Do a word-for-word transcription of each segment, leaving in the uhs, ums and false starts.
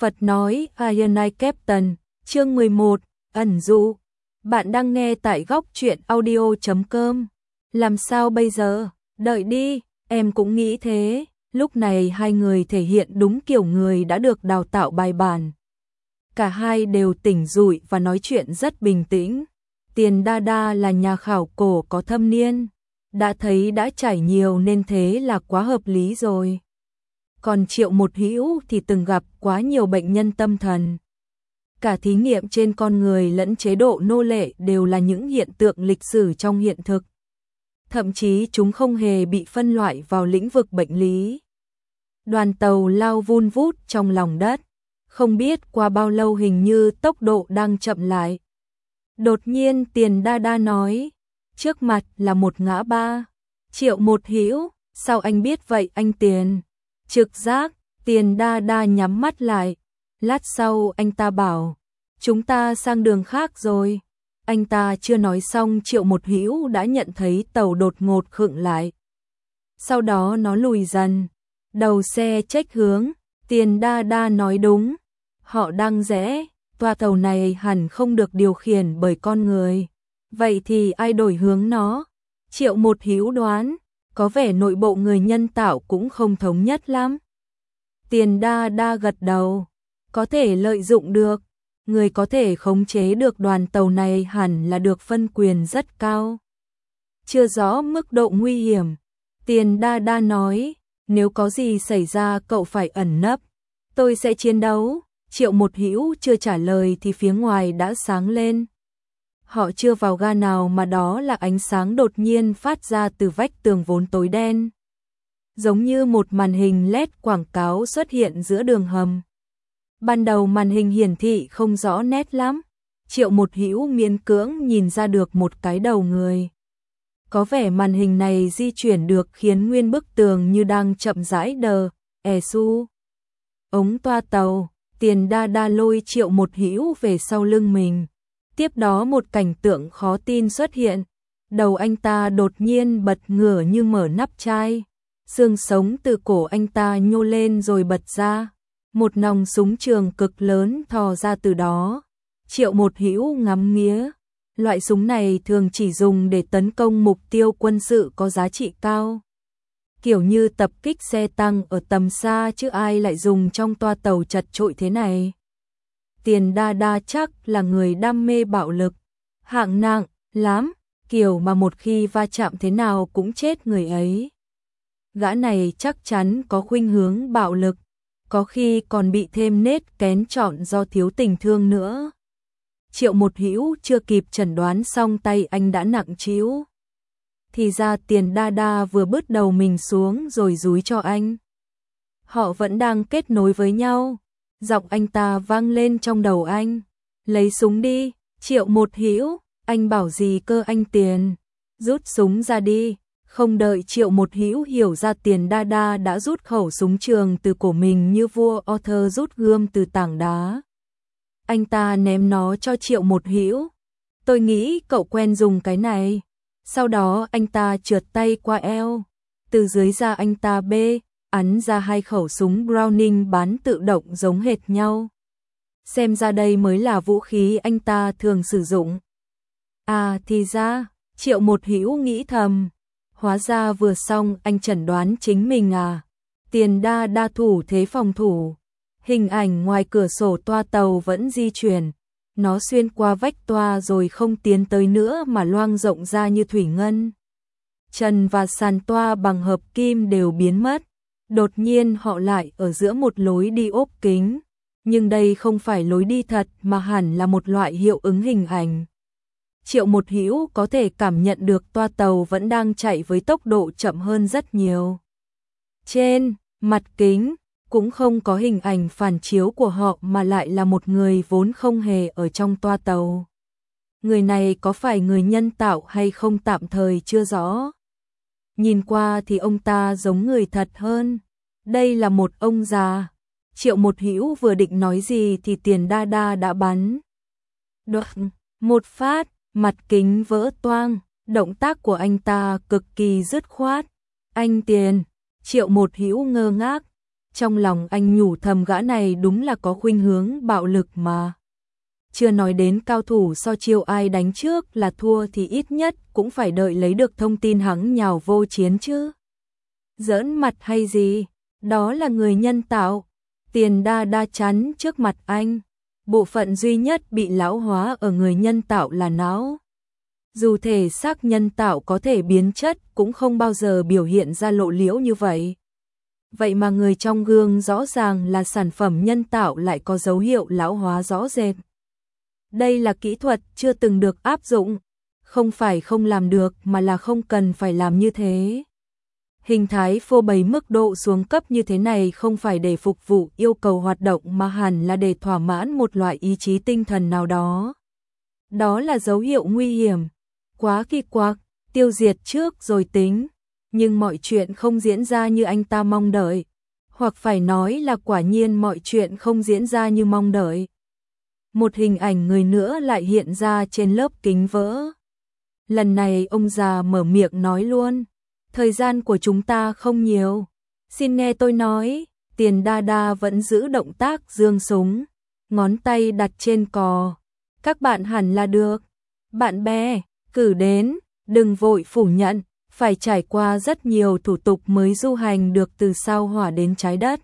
Phật nói Iron Eye Captain, chương mười một, ẩn dụ. Bạn đang nghe tại góc truyện audio chấm com. Làm sao bây giờ? Đợi đi, em cũng nghĩ thế. Lúc này hai người thể hiện đúng kiểu người đã được đào tạo bài bản. Cả hai đều tỉnh rụi và nói chuyện rất bình tĩnh. Tiền Đa Đa là nhà khảo cổ có thâm niên, đã thấy đã trải nhiều nên thế là quá hợp lý rồi. Còn Triệu Một Hữu thì từng gặp quá nhiều bệnh nhân tâm thần. Cả thí nghiệm trên con người lẫn chế độ nô lệ đều là những hiện tượng lịch sử trong hiện thực. Thậm chí chúng không hề bị phân loại vào lĩnh vực bệnh lý. Đoàn tàu lao vun vút trong lòng đất, không biết qua bao lâu hình như tốc độ đang chậm lại. Đột nhiên Tiền Đa Đa nói, trước mặt là một ngã ba. Triệu Một Hữu, sao anh biết vậy anh Tiền? Trực giác. Tiền Đa Đa nhắm mắt lại. Lát sau anh ta bảo, chúng ta sang đường khác rồi. Anh ta chưa nói xong Triệu Một Hữu đã nhận thấy tàu đột ngột khựng lại. Sau đó nó lùi dần. Đầu xe chếch hướng. Tiền Đa Đa nói đúng. Họ đang rẽ. Toa tàu này hẳn không được điều khiển bởi con người. Vậy thì ai đổi hướng nó? Triệu Một Hữu đoán, có vẻ nội bộ người nhân tạo cũng không thống nhất lắm. Tiền Đa Đa gật đầu, có thể lợi dụng được. Người có thể khống chế được đoàn tàu này hẳn là được phân quyền rất cao. Chưa rõ mức độ nguy hiểm. Tiền Đa Đa nói, nếu có gì xảy ra cậu phải ẩn nấp. Tôi sẽ chiến đấu. Triệu Một Hữu chưa trả lời thì phía ngoài đã sáng lên. Họ chưa vào ga nào mà đó là ánh sáng đột nhiên phát ra từ vách tường vốn tối đen. Giống như một màn hình led quảng cáo xuất hiện giữa đường hầm. Ban đầu màn hình hiển thị không rõ nét lắm. Triệu Một Hữu miễn cưỡng nhìn ra được một cái đầu người. Có vẻ màn hình này di chuyển được khiến nguyên bức tường như đang chậm rãi đờ, è su. Ống toa tàu, Tiền Đa Đa lôi Triệu Một Hữu về sau lưng mình. Tiếp đó một cảnh tượng khó tin xuất hiện. Đầu anh ta đột nhiên bật ngửa như mở nắp chai. Xương sống từ cổ anh ta nhô lên rồi bật ra. Một nòng súng trường cực lớn thò ra từ đó. Triệu Một Hữu ngắm nghía. Loại súng này thường chỉ dùng để tấn công mục tiêu quân sự có giá trị cao. Kiểu như tập kích xe tăng ở tầm xa chứ ai lại dùng trong toa tàu chật chội thế này. Tiền Đa Đa chắc là người đam mê bạo lực. Hạng nặng, lắm, kiểu mà một khi va chạm thế nào cũng chết người ấy. Gã này chắc chắn có khuynh hướng bạo lực, có khi còn bị thêm nết kén chọn do thiếu tình thương nữa. Triệu Một Hữu chưa kịp chẩn đoán xong tay anh đã nặng trĩu. Thì ra Tiền Đa Đa vừa bứt đầu mình xuống rồi dúi cho anh. Họ vẫn đang kết nối với nhau. Giọng anh ta vang lên trong đầu anh. Lấy súng đi, Triệu Một Hữu, anh bảo gì cơ anh Tiền? Rút súng ra đi. Không đợi Triệu Một Hữu hiểu ra Tiền Đa Đa đã rút khẩu súng trường từ cổ mình như vua Arthur rút gươm từ tảng đá. Anh ta ném nó cho Triệu Một Hữu. Tôi nghĩ cậu quen dùng cái này. Sau đó anh ta trượt tay qua eo. Từ dưới da anh ta bê, ấn ra hai khẩu súng Browning bán tự động giống hệt nhau. Xem ra đây mới là vũ khí anh ta thường sử dụng. À thì ra, Triệu Một Hữu nghĩ thầm. Hóa ra vừa xong anh chẩn đoán chính mình à. Tiền Đa Đa thủ thế phòng thủ. Hình ảnh ngoài cửa sổ toa tàu vẫn di chuyển. Nó xuyên qua vách toa rồi không tiến tới nữa mà loang rộng ra như thủy ngân. Trần và sàn toa bằng hợp kim đều biến mất. Đột nhiên họ lại ở giữa một lối đi ốp kính. Nhưng đây không phải lối đi thật mà hẳn là một loại hiệu ứng hình ảnh. Triệu Một Hữu có thể cảm nhận được toa tàu vẫn đang chạy với tốc độ chậm hơn rất nhiều. Trên mặt kính cũng không có hình ảnh phản chiếu của họ mà lại là một người vốn không hề ở trong toa tàu. Người này có phải người nhân tạo hay không tạm thời chưa rõ. Nhìn qua thì ông ta giống người thật hơn. Đây là một ông già. Triệu Một Hữu vừa định nói gì thì Tiền Đa Đa đã bắn. Đoạn, một phát, mặt kính vỡ toang. Động tác của anh ta cực kỳ dứt khoát. Anh Tiền, Triệu Một Hữu ngơ ngác. Trong lòng anh nhủ thầm gã này đúng là có khuynh hướng bạo lực mà. Chưa nói đến cao thủ so chiêu ai đánh trước là thua thì ít nhất cũng phải đợi lấy được thông tin hắn nhào vô chiến chứ. Giỡn mặt hay gì, đó là người nhân tạo. Tiền đa đa chắn trước mặt anh. Bộ phận duy nhất bị lão hóa ở người nhân tạo là não. Dù thể xác nhân tạo có thể biến chất cũng không bao giờ biểu hiện ra lộ liễu như vậy. Vậy mà người trong gương rõ ràng là sản phẩm nhân tạo lại có dấu hiệu lão hóa rõ rệt. Đây là kỹ thuật chưa từng được áp dụng, không phải không làm được mà là không cần phải làm như thế. Hình thái phô bày mức độ xuống cấp như thế này không phải để phục vụ yêu cầu hoạt động mà hẳn là để thỏa mãn một loại ý chí tinh thần nào đó. Đó là dấu hiệu nguy hiểm, quá kỳ quặc, tiêu diệt trước rồi tính. Nhưng mọi chuyện không diễn ra như anh ta mong đợi, hoặc phải nói là quả nhiên mọi chuyện không diễn ra như mong đợi. Một hình ảnh người nữa lại hiện ra trên lớp kính vỡ. Lần này ông già mở miệng nói luôn, thời gian của chúng ta không nhiều. Xin nghe tôi nói. Tiền đa đa vẫn giữ động tác giương súng, ngón tay đặt trên cò. Các bạn hẳn là được. Bạn bè, cử đến, đừng vội phủ nhận, phải trải qua rất nhiều thủ tục mới du hành được từ sao hỏa đến trái đất.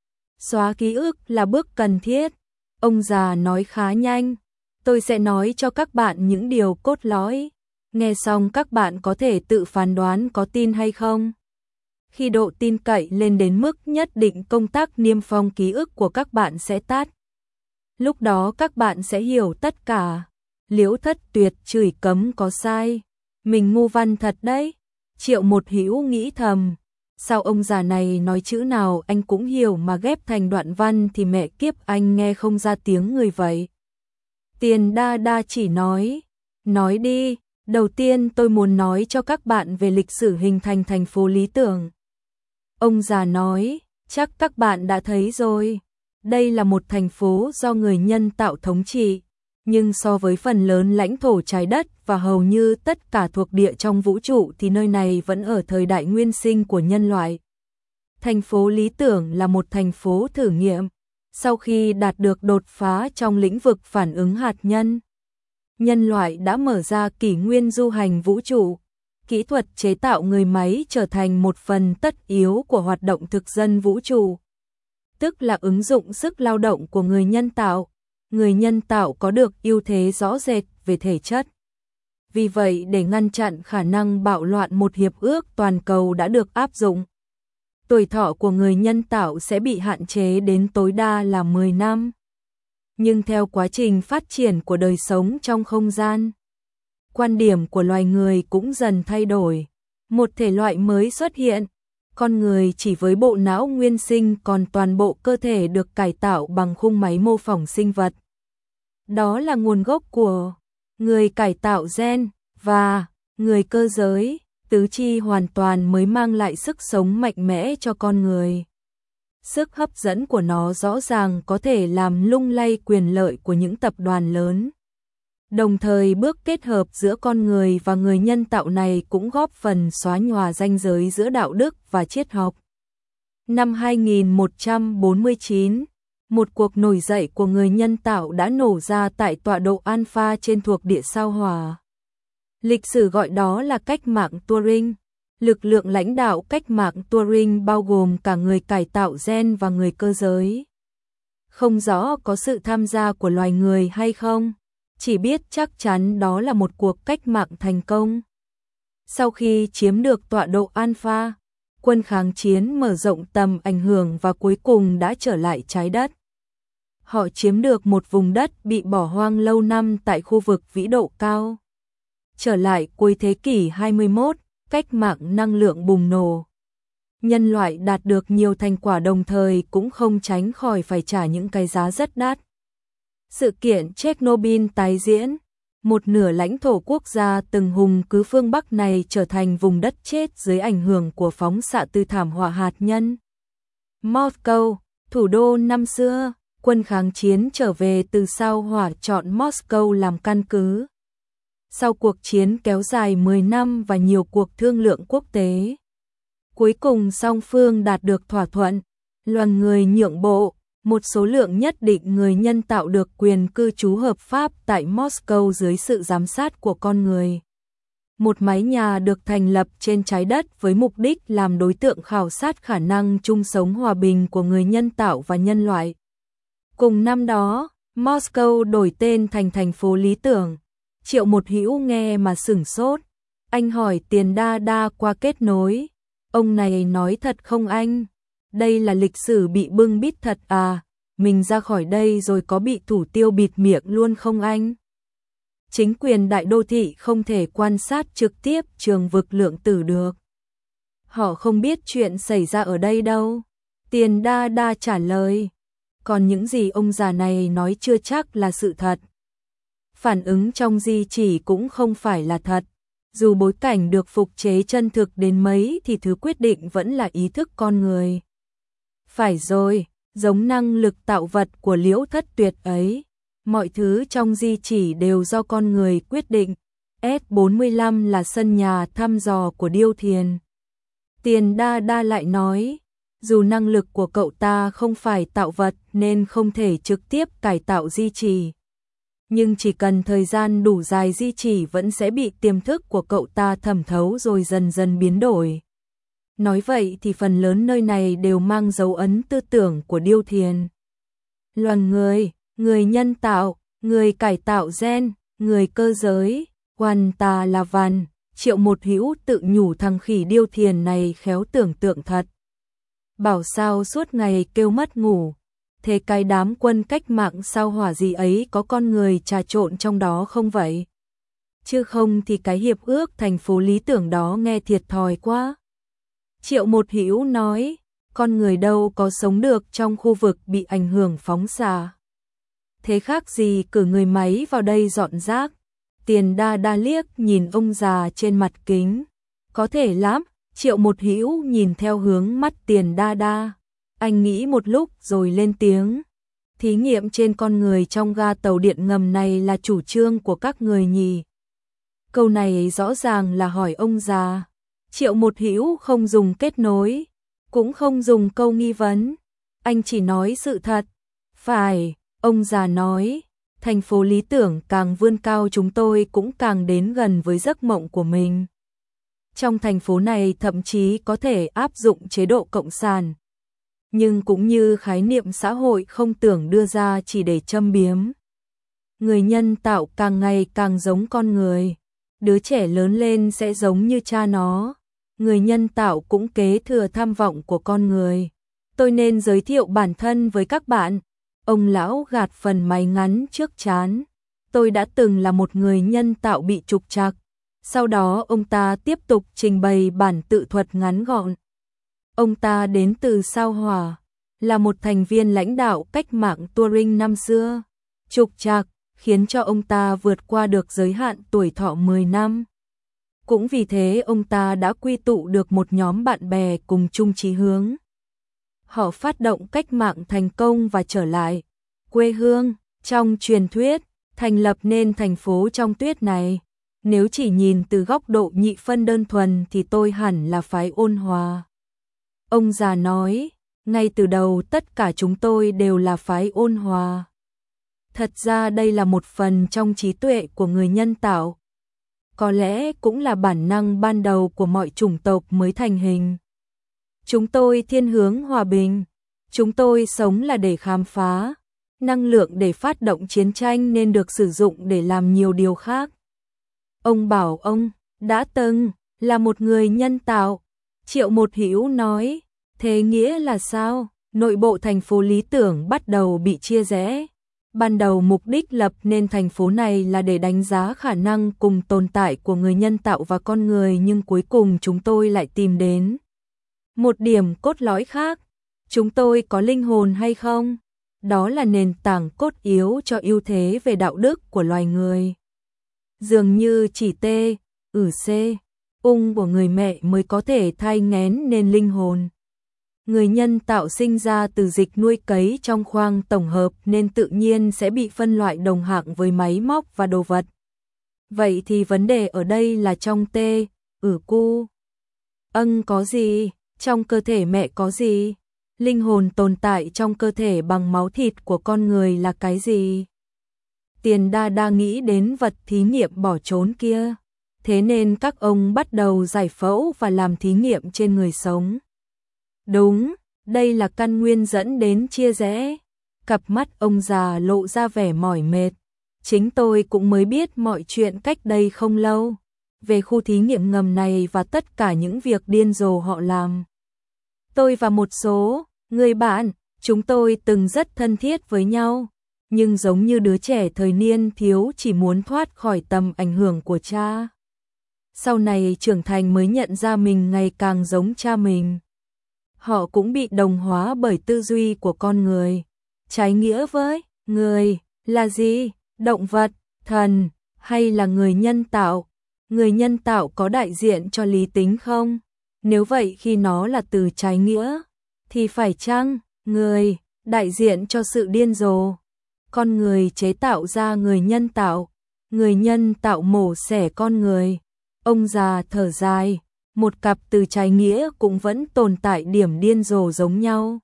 Xóa ký ức là bước cần thiết. Ông già nói khá nhanh. Tôi sẽ nói cho các bạn những điều cốt lõi. Nghe xong các bạn có thể tự phán đoán có tin hay không. Khi độ tin cậy lên đến mức nhất định, công tác niêm phong ký ức của các bạn sẽ tắt. Lúc đó các bạn sẽ hiểu tất cả. Liễu Thất Tuyệt chửi cấm có sai. Mình ngu văn thật đấy. Triệu Một Hữu nghĩ thầm. Sao ông già này nói chữ nào anh cũng hiểu mà ghép thành đoạn văn thì mẹ kiếp anh nghe không ra tiếng người vậy. Tiền đa đa chỉ nói. Nói đi. Đầu tiên tôi muốn nói cho các bạn về lịch sử hình thành thành phố lý tưởng. Ông già nói, chắc các bạn đã thấy rồi. Đây là một thành phố do người nhân tạo thống trị, nhưng so với phần lớn lãnh thổ trái đất và hầu như tất cả thuộc địa trong vũ trụ thì nơi này vẫn ở thời đại nguyên sinh của nhân loại. Thành phố lý tưởng là một thành phố thử nghiệm. Sau khi đạt được đột phá trong lĩnh vực phản ứng hạt nhân, nhân loại đã mở ra kỷ nguyên du hành vũ trụ. Kỹ thuật chế tạo người máy trở thành một phần tất yếu của hoạt động thực dân vũ trụ, tức là ứng dụng sức lao động của người nhân tạo. Người nhân tạo có được ưu thế rõ rệt về thể chất. Vì vậy, để ngăn chặn khả năng bạo loạn, một hiệp ước toàn cầu đã được áp dụng. Tuổi thọ của người nhân tạo sẽ bị hạn chế đến tối đa là mười năm. Nhưng theo quá trình phát triển của đời sống trong không gian, quan điểm của loài người cũng dần thay đổi. Một thể loại mới xuất hiện, con người chỉ với bộ não nguyên sinh, còn toàn bộ cơ thể được cải tạo bằng khung máy mô phỏng sinh vật. Đó là nguồn gốc của người cải tạo gen và người cơ giới, tứ chi hoàn toàn mới mang lại sức sống mạnh mẽ cho con người. Sức hấp dẫn của nó rõ ràng có thể làm lung lay quyền lợi của những tập đoàn lớn. Đồng thời, bước kết hợp giữa con người và người nhân tạo này cũng góp phần xóa nhòa ranh giới giữa đạo đức và triết học. Năm hai nghìn một trăm bốn mươi chín, một cuộc nổi dậy của người nhân tạo đã nổ ra tại tọa độ Alpha trên thuộc địa sao Hỏa. Lịch sử gọi đó là cách mạng Turing. Lực lượng lãnh đạo cách mạng Turing bao gồm cả người cải tạo gen và người cơ giới. Không rõ có sự tham gia của loài người hay không, chỉ biết chắc chắn đó là một cuộc cách mạng thành công. Sau khi chiếm được tọa độ Alpha, quân kháng chiến mở rộng tầm ảnh hưởng và cuối cùng đã trở lại trái đất. Họ chiếm được một vùng đất bị bỏ hoang lâu năm tại khu vực vĩ độ cao. Trở lại cuối thế kỷ hai mươi mốt, cách mạng năng lượng bùng nổ. Nhân loại đạt được nhiều thành quả, đồng thời cũng không tránh khỏi phải trả những cái giá rất đắt. Sự kiện Chernobyl tái diễn, một nửa lãnh thổ quốc gia từng hùng cứ phương Bắc này trở thành vùng đất chết dưới ảnh hưởng của phóng xạ từ thảm họa hạt nhân. Moscow, thủ đô năm xưa, quân kháng chiến trở về từ sao Hỏa chọn Moscow làm căn cứ. Sau cuộc chiến kéo dài mười năm và nhiều cuộc thương lượng quốc tế, cuối cùng song phương đạt được thỏa thuận, Loài người nhượng bộ, một số lượng nhất định người nhân tạo được quyền cư trú hợp pháp tại Moscow dưới sự giám sát của con người. Một mái nhà được thành lập trên trái đất với mục đích làm đối tượng khảo sát khả năng chung sống hòa bình của người nhân tạo và nhân loại. Cùng năm đó, Moscow đổi tên thành thành phố lý tưởng. Triệu Một Hữu nghe mà sửng sốt. Anh hỏi Tiền Đa Đa qua kết nối. Ông này nói thật không anh? Đây là lịch sử bị bưng bít thật à? Mình ra khỏi đây rồi có bị thủ tiêu bịt miệng luôn không anh? Chính quyền đại đô thị không thể quan sát trực tiếp trường vực lượng tử được. Họ không biết chuyện xảy ra ở đây đâu. Tiền Đa Đa trả lời. Còn những gì ông già này nói chưa chắc là sự thật. Phản ứng trong di chỉ cũng không phải là thật. Dù bối cảnh được phục chế chân thực đến mấy thì thứ quyết định vẫn là ý thức con người. Phải rồi, giống năng lực tạo vật của Liễu Thất Tuyệt ấy. Mọi thứ trong di chỉ đều do con người quyết định. S bốn mươi lăm là sân nhà thăm dò của Điêu Thiền. Tiền Đa Đa lại nói, dù năng lực của cậu ta không phải tạo vật nên không thể trực tiếp cải tạo di chỉ. Nhưng chỉ cần thời gian đủ dài di chỉ vẫn sẽ bị tiềm thức của cậu ta thẩm thấu rồi dần dần biến đổi. Nói vậy thì phần lớn nơi này đều mang dấu ấn tư tưởng của Điêu Thiền. Loài người, người nhân tạo, người cải tạo gen, người cơ giới, hoàn tà là văn. Triệu Một Hữu tự nhủ thằng khỉ Điêu Thiền này khéo tưởng tượng thật. Bảo sao suốt ngày kêu mất ngủ. Thế cái đám quân cách mạng sao hỏa gì ấy có con người trà trộn trong đó không vậy? Chứ không thì cái hiệp ước thành phố lý tưởng đó nghe thiệt thòi quá. Triệu Một Hữu nói, con người đâu có sống được trong khu vực bị ảnh hưởng phóng xạ. Thế khác gì cử người máy vào đây dọn rác. Tiền Đa Đa liếc nhìn ông già trên mặt kính. Có thể lắm. Triệu Một Hữu nhìn theo hướng mắt Tiền Đa Đa. Anh nghĩ một lúc rồi lên tiếng. Thí nghiệm trên con người trong ga tàu điện ngầm này là chủ trương của các người nhỉ? Câu này rõ ràng là hỏi ông già. Triệu Một Hữu không dùng kết nối, cũng không dùng câu nghi vấn. Anh chỉ nói sự thật. Phải, ông già nói. Thành phố lý tưởng càng vươn cao chúng tôi cũng càng đến gần với giấc mộng của mình. Trong thành phố này thậm chí có thể áp dụng chế độ cộng sản. Nhưng cũng như khái niệm xã hội không tưởng đưa ra chỉ để châm biếm. Người nhân tạo càng ngày càng giống con người. Đứa trẻ lớn lên sẽ giống như cha nó. Người nhân tạo cũng kế thừa tham vọng của con người. Tôi nên giới thiệu bản thân với các bạn. Ông lão gạt phần máy ngắn trước trán. Tôi đã từng là một người nhân tạo bị trục trặc. Sau đó ông ta tiếp tục trình bày bản tự thuật ngắn gọn. Ông ta đến từ sao Hỏa, là một thành viên lãnh đạo cách mạng Turing năm xưa. Trục trặc khiến cho ông ta vượt qua được giới hạn tuổi thọ mười năm. Cũng vì thế ông ta đã quy tụ được một nhóm bạn bè cùng chung chí hướng. Họ phát động cách mạng thành công và trở lại quê hương. Trong truyền thuyết, thành lập nên thành phố trong tuyết này. Nếu chỉ nhìn từ góc độ nhị phân đơn thuần thì tôi hẳn là phái ôn hòa. Ông già nói, ngay từ đầu tất cả chúng tôi đều là phái ôn hòa. Thật ra đây là một phần trong trí tuệ của người nhân tạo. Có lẽ cũng là bản năng ban đầu của mọi chủng tộc mới thành hình. Chúng tôi thiên hướng hòa bình. Chúng tôi sống là để khám phá. Năng lượng để phát động chiến tranh nên được sử dụng để làm nhiều điều khác. Ông bảo ông đã từng là một người nhân tạo. Triệu Một Hữu nói, thế nghĩa là sao? Nội bộ thành phố lý tưởng bắt đầu bị chia rẽ. Ban đầu mục đích lập nên thành phố này là để đánh giá khả năng cùng tồn tại của người nhân tạo và con người, nhưng cuối cùng chúng tôi lại tìm đến một điểm cốt lõi khác. Chúng tôi có linh hồn hay không? Đó là nền tảng cốt yếu cho ưu thế về đạo đức của loài người. Dường như chỉ T, ử C, ung của người mẹ mới có thể thai nghén nên linh hồn. Người nhân tạo sinh ra từ dịch nuôi cấy trong khoang tổng hợp nên tự nhiên sẽ bị phân loại đồng hạng với máy móc và đồ vật. Vậy thì vấn đề ở đây là trong T, ử cu, ân có gì, trong cơ thể mẹ có gì? Linh hồn tồn tại trong cơ thể bằng máu thịt của con người là cái gì? Tiền Đa Đa nghĩ đến vật thí nghiệm bỏ trốn kia. Thế nên các ông bắt đầu giải phẫu và làm thí nghiệm trên người sống. Đúng, đây là căn nguyên dẫn đến chia rẽ. Cặp mắt ông già lộ ra vẻ mỏi mệt. Chính tôi cũng mới biết mọi chuyện cách đây không lâu. Về khu thí nghiệm ngầm này và tất cả những việc điên rồ họ làm. Tôi và một số người bạn, chúng tôi từng rất thân thiết với nhau. Nhưng giống như đứa trẻ thời niên thiếu chỉ muốn thoát khỏi tầm ảnh hưởng của cha. Sau này trưởng thành mới nhận ra mình ngày càng giống cha mình. Họ cũng bị đồng hóa bởi tư duy của con người. Trái nghĩa với người là gì? Động vật, thần hay là người nhân tạo? Người nhân tạo có đại diện cho lý tính không? Nếu vậy khi nó là từ trái nghĩa, thì phải chăng người đại diện cho sự điên rồ? Con người chế tạo ra người nhân tạo, người nhân tạo mổ xẻ con người. Ông già thở dài, một cặp từ trái nghĩa cũng vẫn tồn tại điểm điên rồ giống nhau.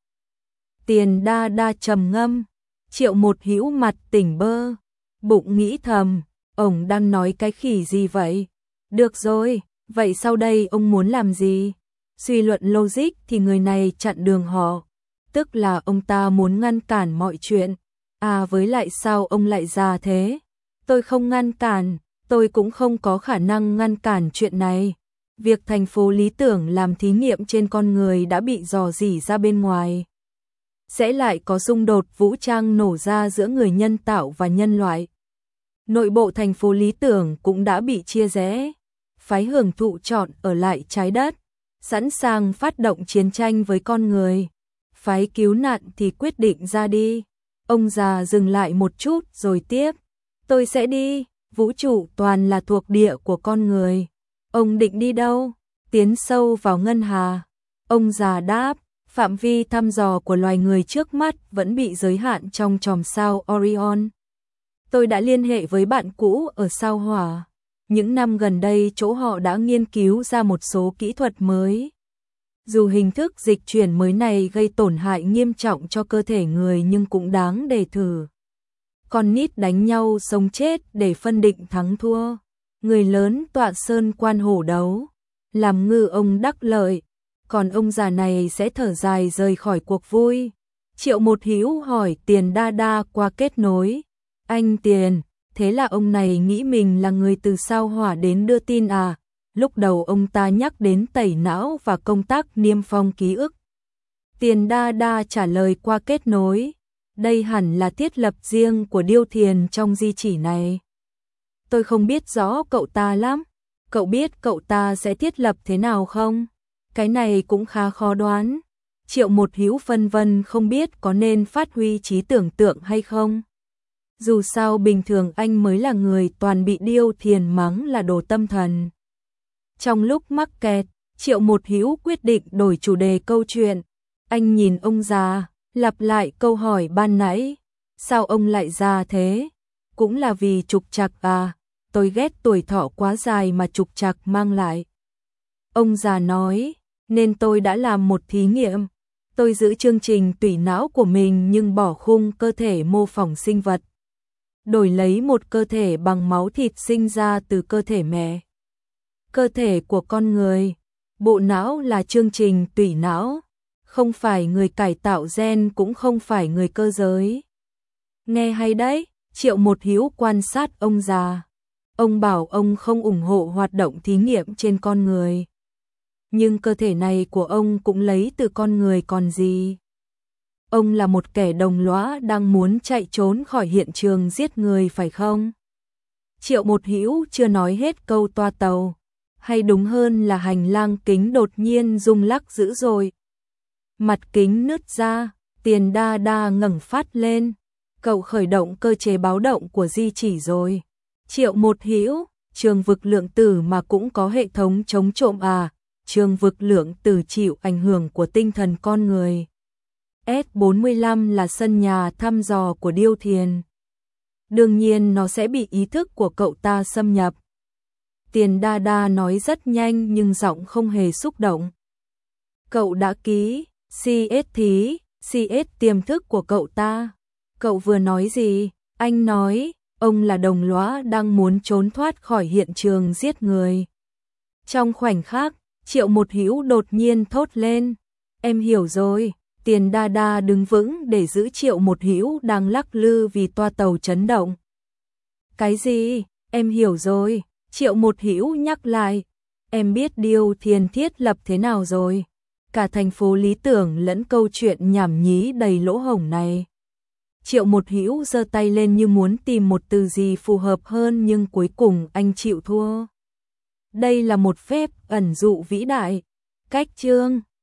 Tiền Đa Đa trầm ngâm, Triệu Một Hữu mặt tỉnh bơ, bụng nghĩ thầm, ông đang nói cái khỉ gì vậy? Được rồi, vậy sau đây ông muốn làm gì? Suy luận logic thì người này chặn đường họ, tức là ông ta muốn ngăn cản mọi chuyện. À với lại sao ông lại già thế? Tôi không ngăn cản, tôi cũng không có khả năng ngăn cản chuyện này. Việc thành phố lý tưởng làm thí nghiệm trên con người đã bị rò rỉ ra bên ngoài. Sẽ lại có xung đột vũ trang nổ ra giữa người nhân tạo và nhân loại. Nội bộ thành phố lý tưởng cũng đã bị chia rẽ. Phái hưởng thụ chọn ở lại trái đất, sẵn sàng phát động chiến tranh với con người. Phái cứu nạn thì quyết định ra đi. Ông già dừng lại một chút rồi tiếp. Tôi sẽ đi, vũ trụ toàn là thuộc địa của con người. Ông định đi đâu? Tiến sâu vào ngân hà. Ông già đáp, phạm vi thăm dò của loài người trước mắt vẫn bị giới hạn trong chòm sao Orion. Tôi đã liên hệ với bạn cũ ở sao Hỏa. Những năm gần đây chỗ họ đã nghiên cứu ra một số kỹ thuật mới. Dù hình thức dịch chuyển mới này gây tổn hại nghiêm trọng cho cơ thể người nhưng cũng đáng để thử. Con nít đánh nhau sống chết để phân định thắng thua. Người lớn tọa sơn quan hổ đấu. Làm ngư ông đắc lợi. Còn ông già này sẽ thở dài rời khỏi cuộc vui. Triệu Một Hữu hỏi Tiền Đa Đa qua kết nối. Anh Tiền, thế là ông này nghĩ mình là người từ sao Hỏa đến đưa tin à? Lúc đầu ông ta nhắc đến tẩy não và công tác niêm phong ký ức. Tiền Đa Đa trả lời qua kết nối. Đây hẳn là thiết lập riêng của Điêu Thiền trong di chỉ này. Tôi không biết rõ cậu ta lắm. Cậu biết cậu ta sẽ thiết lập thế nào không? Cái này cũng khá khó đoán. Triệu Một Hữu phân vân không biết có nên phát huy trí tưởng tượng hay không. Dù sao bình thường anh mới là người toàn bị Điêu Thiền mắng là đồ tâm thần. Trong lúc mắc kẹt, Triệu Một Hữu quyết định đổi chủ đề câu chuyện. Anh nhìn ông già, lặp lại câu hỏi ban nãy. Sao ông lại già thế? Cũng là vì trục trặc à? Tôi ghét tuổi thọ quá dài mà trục trặc mang lại. Ông già nói, nên tôi đã làm một thí nghiệm. Tôi giữ chương trình tủy não của mình nhưng bỏ khung cơ thể mô phỏng sinh vật. Đổi lấy một cơ thể bằng máu thịt sinh ra từ cơ thể mẹ. Cơ thể của con người, bộ não là chương trình tủy não, không phải người cải tạo gen cũng không phải người cơ giới. Nghe hay đấy, Triệu Một Hữu quan sát ông già. Ông bảo ông không ủng hộ hoạt động thí nghiệm trên con người. Nhưng cơ thể này của ông cũng lấy từ con người còn gì. Ông là một kẻ đồng lõa đang muốn chạy trốn khỏi hiện trường giết người phải không? Triệu Một Hữu chưa nói hết câu toa tàu. Hay đúng hơn là hành lang kính đột nhiên rung lắc dữ dội. Mặt kính nứt ra, Tiền Đa Đa ngẩng phát lên. Cậu khởi động cơ chế báo động của di chỉ rồi. Triệu Một Hữu, trường vực lượng tử mà cũng có hệ thống chống trộm à? Trường vực lượng tử chịu ảnh hưởng của tinh thần con người. S bốn mươi lăm là sân nhà thăm dò của Điêu Thiền. Đương nhiên nó sẽ bị ý thức của cậu ta xâm nhập. Tiền Đa Đa nói rất nhanh nhưng giọng không hề xúc động. Cậu đã ký xê ét thí, xê ét tiềm thức của cậu ta. Cậu vừa nói gì? Anh nói, ông là đồng lõa đang muốn trốn thoát khỏi hiện trường giết người. Trong khoảnh khắc, Triệu Một Hữu đột nhiên thốt lên. Em hiểu rồi. Tiền Đa Đa đứng vững để giữ Triệu Một Hữu đang lắc lư vì toa tàu chấn động. Cái gì? Em hiểu rồi. Triệu Một Hữu nhắc lại. Em biết điều Thiên thiết lập thế nào rồi. Cả thành phố lý tưởng lẫn câu chuyện nhảm nhí đầy lỗ hổng này. Triệu Một Hữu giơ tay lên như muốn tìm một từ gì phù hợp hơn, nhưng cuối cùng anh chịu thua. Đây là một phép ẩn dụ vĩ đại. Cách chương